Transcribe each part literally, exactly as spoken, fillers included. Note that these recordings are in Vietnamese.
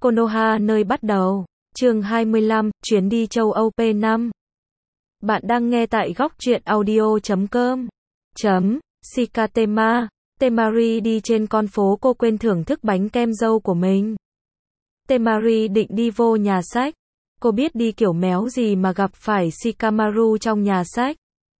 Konoha nơi bắt đầu. Chương hai mươi lăm, chuyến đi châu Âu P năm. Bạn đang nghe tại góc truyện audio chấm com. Chấm, Shikatema. Temari đi trên con phố, cô quên thưởng thức bánh kem dâu của mình. Temari định đi vô nhà sách. Cô biết đi kiểu méo gì mà gặp phải Shikamaru trong nhà sách.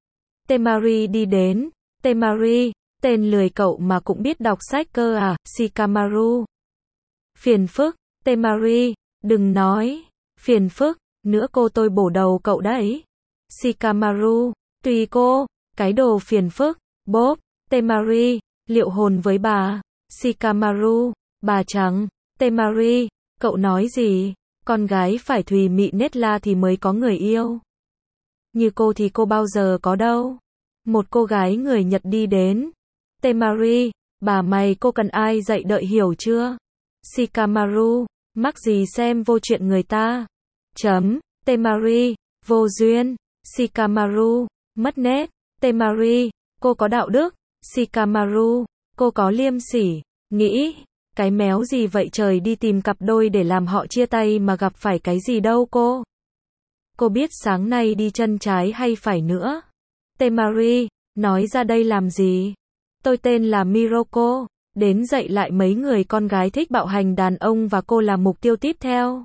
Temari đi đến. Temari, tên lười cậu mà cũng biết đọc sách cơ à, Shikamaru. Phiền phức, Temari, đừng nói, phiền phức, nữa cô tôi bổ đầu cậu đấy. Shikamaru, tùy cô, cái đồ phiền phức, bốp, Temari, liệu hồn với bà. Shikamaru, bà trắng, Temari, cậu nói gì, con gái phải thùy mị nết la thì mới có người yêu. Như cô thì cô bao giờ có đâu. Một cô gái người Nhật đi đến. Temari, bà mày cô cần ai dạy đợi hiểu chưa? Shikamaru, mắc gì xem vô chuyện người ta. Chấm, Temari, vô duyên. Shikamaru, mất nét. Temari, cô có đạo đức. Shikamaru, cô có liêm sỉ. Nghĩ, cái méo gì vậy trời, đi tìm cặp đôi để làm họ chia tay mà gặp phải cái gì đâu cô. Cô biết sáng nay đi chân trái hay phải nữa? Temari, nói ra đây làm gì? Tôi tên là Miroko, đến dạy lại mấy người con gái thích bạo hành đàn ông và cô là mục tiêu tiếp theo.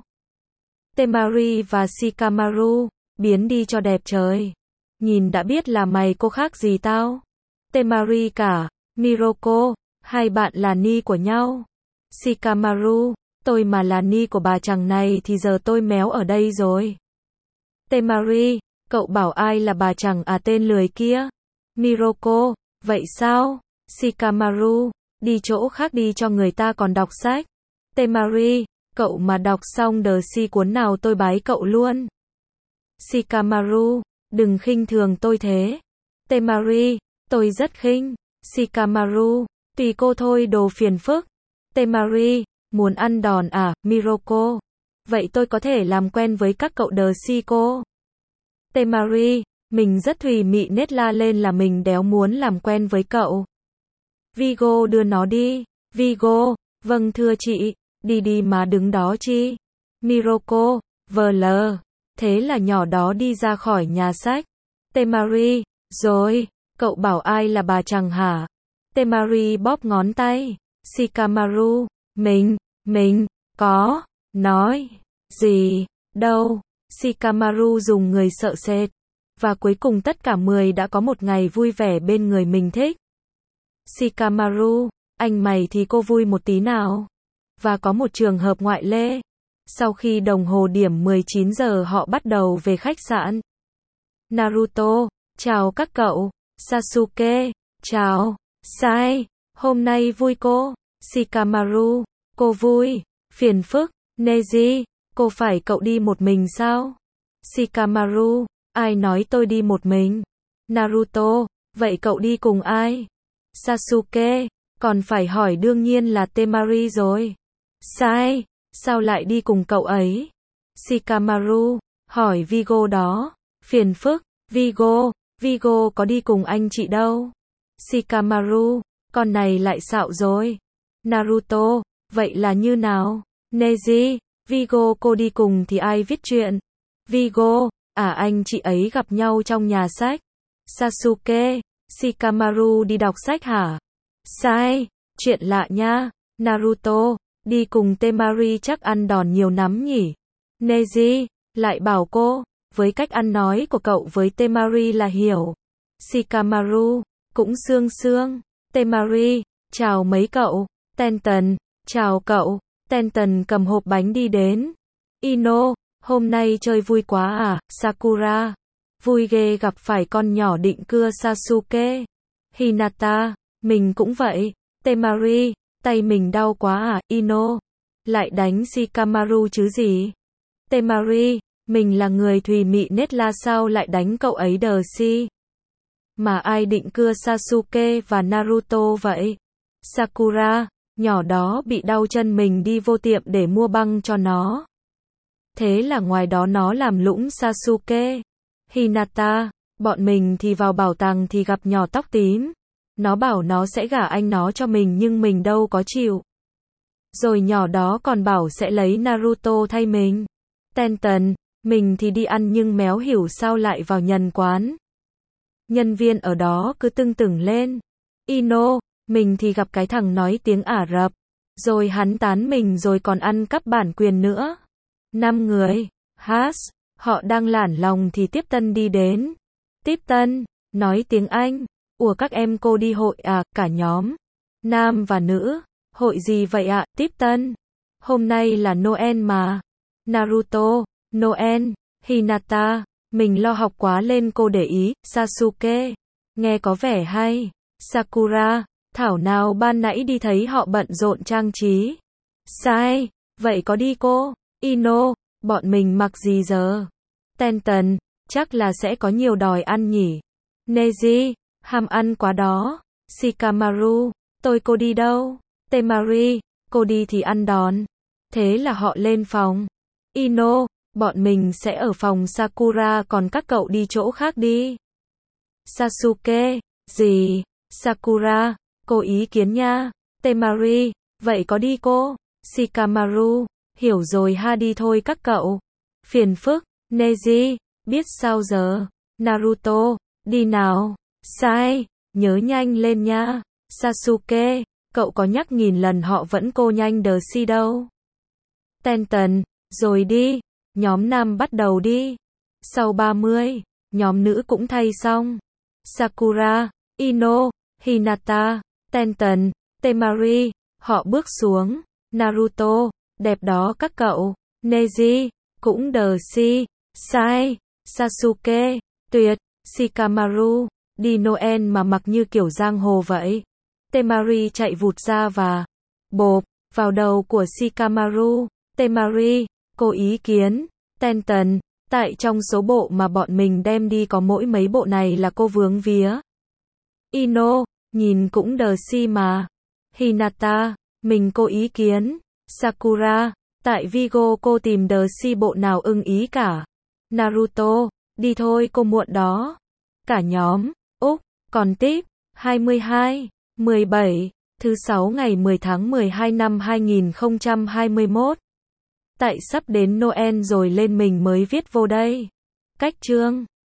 Temari và Shikamaru, biến đi cho đẹp trời. Nhìn đã biết là mày cô khác gì tao. Temari cả, Miroko, hai bạn là ni của nhau. Shikamaru, tôi mà là ni của bà chàng này thì giờ tôi méo ở đây rồi. Temari, cậu bảo ai là bà chàng à, tên lười kia? Miroko, vậy sao? Shikamaru, đi chỗ khác đi cho người ta còn đọc sách. Temari, cậu mà đọc xong đờ si cuốn nào tôi bái cậu luôn. Shikamaru, đừng khinh thường tôi thế. Temari, tôi rất khinh. Shikamaru, tùy cô thôi đồ phiền phức. Temari, muốn ăn đòn à, Miroko? Vậy tôi có thể làm quen với các cậu đờ si cô. Temari, mình rất thùy mị nết la lên là mình đéo muốn làm quen với cậu. Vigo đưa nó đi. Vigo, vâng thưa chị, đi đi mà đứng đó chi. Miroko, vờ lờ. Thế là nhỏ đó đi ra khỏi nhà sách. Temari, rồi, cậu bảo ai là bà chàng hả? Temari bóp ngón tay. Shikamaru, mình, mình, có, nói, gì, đâu. Shikamaru dùng người sợ sệt. Và cuối cùng tất cả mười đã có một ngày vui vẻ bên người mình thích. Shikamaru, anh mày thì cô vui một tí nào. Và có một trường hợp ngoại lệ. Sau khi đồng hồ điểm mười chín giờ họ bắt đầu về khách sạn. Naruto, chào các cậu. Sasuke, chào. Sai, hôm nay vui cô. Shikamaru, cô vui. Phiền phức. Neji, cô phải cậu đi một mình sao? Shikamaru, ai nói tôi đi một mình? Naruto, vậy cậu đi cùng ai? Sasuke, còn phải hỏi đương nhiên là Temari rồi. Sai, sao lại đi cùng cậu ấy? Shikamaru, hỏi Vigo đó. Phiền phức, Vigo, Vigo có đi cùng anh chị đâu. Shikamaru, con này lại xạo rồi. Naruto, vậy là như nào? Neji, Vigo cô đi cùng thì ai viết chuyện? Vigo, à anh chị ấy gặp nhau trong nhà sách. Sasuke, Shikamaru đi đọc sách hả? Sai, chuyện lạ nha. Naruto, đi cùng Temari chắc ăn đòn nhiều lắm nhỉ? Neji, lại bảo cô, với cách ăn nói của cậu với Temari là hiểu. Shikamaru, cũng sương sương. Temari, chào mấy cậu. Tenten, chào cậu. Tenten cầm hộp bánh đi đến. Ino, hôm nay chơi vui quá à, Sakura. Vui ghê gặp phải con nhỏ định cưa Sasuke. Hinata, mình cũng vậy. Temari, tay mình đau quá à, Ino. Lại đánh Shikamaru chứ gì. Temari, mình là người thùy mị nết la sao lại đánh cậu ấy đờ si. Mà ai định cưa Sasuke và Naruto vậy? Sakura, nhỏ đó bị đau chân mình đi vô tiệm để mua băng cho nó. Thế là ngoài đó nó làm lũng Sasuke. Hinata, bọn mình thì vào bảo tàng thì gặp nhỏ tóc tím. Nó bảo nó sẽ gả anh nó cho mình nhưng mình đâu có chịu. Rồi nhỏ đó còn bảo sẽ lấy Naruto thay mình. Tenten, mình thì đi ăn nhưng méo hiểu sao lại vào nhân quán. Nhân viên ở đó cứ tưng tửng lên. Ino, mình thì gặp cái thằng nói tiếng Ả Rập. Rồi hắn tán mình rồi còn ăn cắp bản quyền nữa. Năm người. Has, họ đang lản lòng thì Tiếp Tân đi đến. Tiếp Tân, nói tiếng Anh. Ủa các em cô đi hội à, cả nhóm. Nam và nữ. Hội gì vậy ạ, Tiếp Tân? Hôm nay là Noel mà. Naruto, Noel, Hinata. Mình lo học quá lên cô để ý. Sasuke, nghe có vẻ hay. Sakura, thảo nào ban nãy đi thấy họ bận rộn trang trí. Sai, vậy có đi cô? Ino, bọn mình mặc gì giờ? Tenten, chắc là sẽ có nhiều đòi ăn nhỉ. Neji, ham ăn quá đó. Shikamaru, tôi cô đi đâu? Temari, cô đi thì ăn đòn. Thế là họ lên phòng. Ino, bọn mình sẽ ở phòng Sakura còn các cậu đi chỗ khác đi. Sasuke, gì? Sakura, cô ý kiến nha. Temari, vậy có đi cô? Shikamaru, hiểu rồi ha, đi thôi các cậu. Phiền phức. Neji, biết sao giờ? Naruto, đi nào. Sai, nhớ nhanh lên nha. Sasuke, cậu có nhắc nghìn lần họ vẫn cô nhanh đờ si đâu. Tenten, rồi đi. Nhóm nam bắt đầu đi. Sau ba mươi, nhóm nữ cũng thay xong. Sakura, Ino, Hinata, Tenten, Temari, họ bước xuống. Naruto, đẹp đó các cậu. Neji, cũng đờ si. Sai, Sasuke, tuyệt. Shikamaru, đi Noel mà mặc như kiểu giang hồ vậy. Temari chạy vụt ra và bộp vào đầu của Shikamaru. Temari, cô ý kiến. Tenten, tại trong số bộ mà bọn mình đem đi có mỗi mấy bộ này là cô vướng vía. Ino, nhìn cũng đờ si mà. Hinata, mình cô ý kiến. Sakura, tại Vigo cô tìm đờ si bộ nào ưng ý cả. Naruto, đi thôi cô muộn đó. Cả nhóm. Úc, còn tiếp. hai mươi hai, mười bảy, thứ sáu ngày mười tháng mười hai năm hai nghìn không trăm hai mươi mốt. Tại sắp đến Noel rồi lên mình mới viết vô đây. Cách chương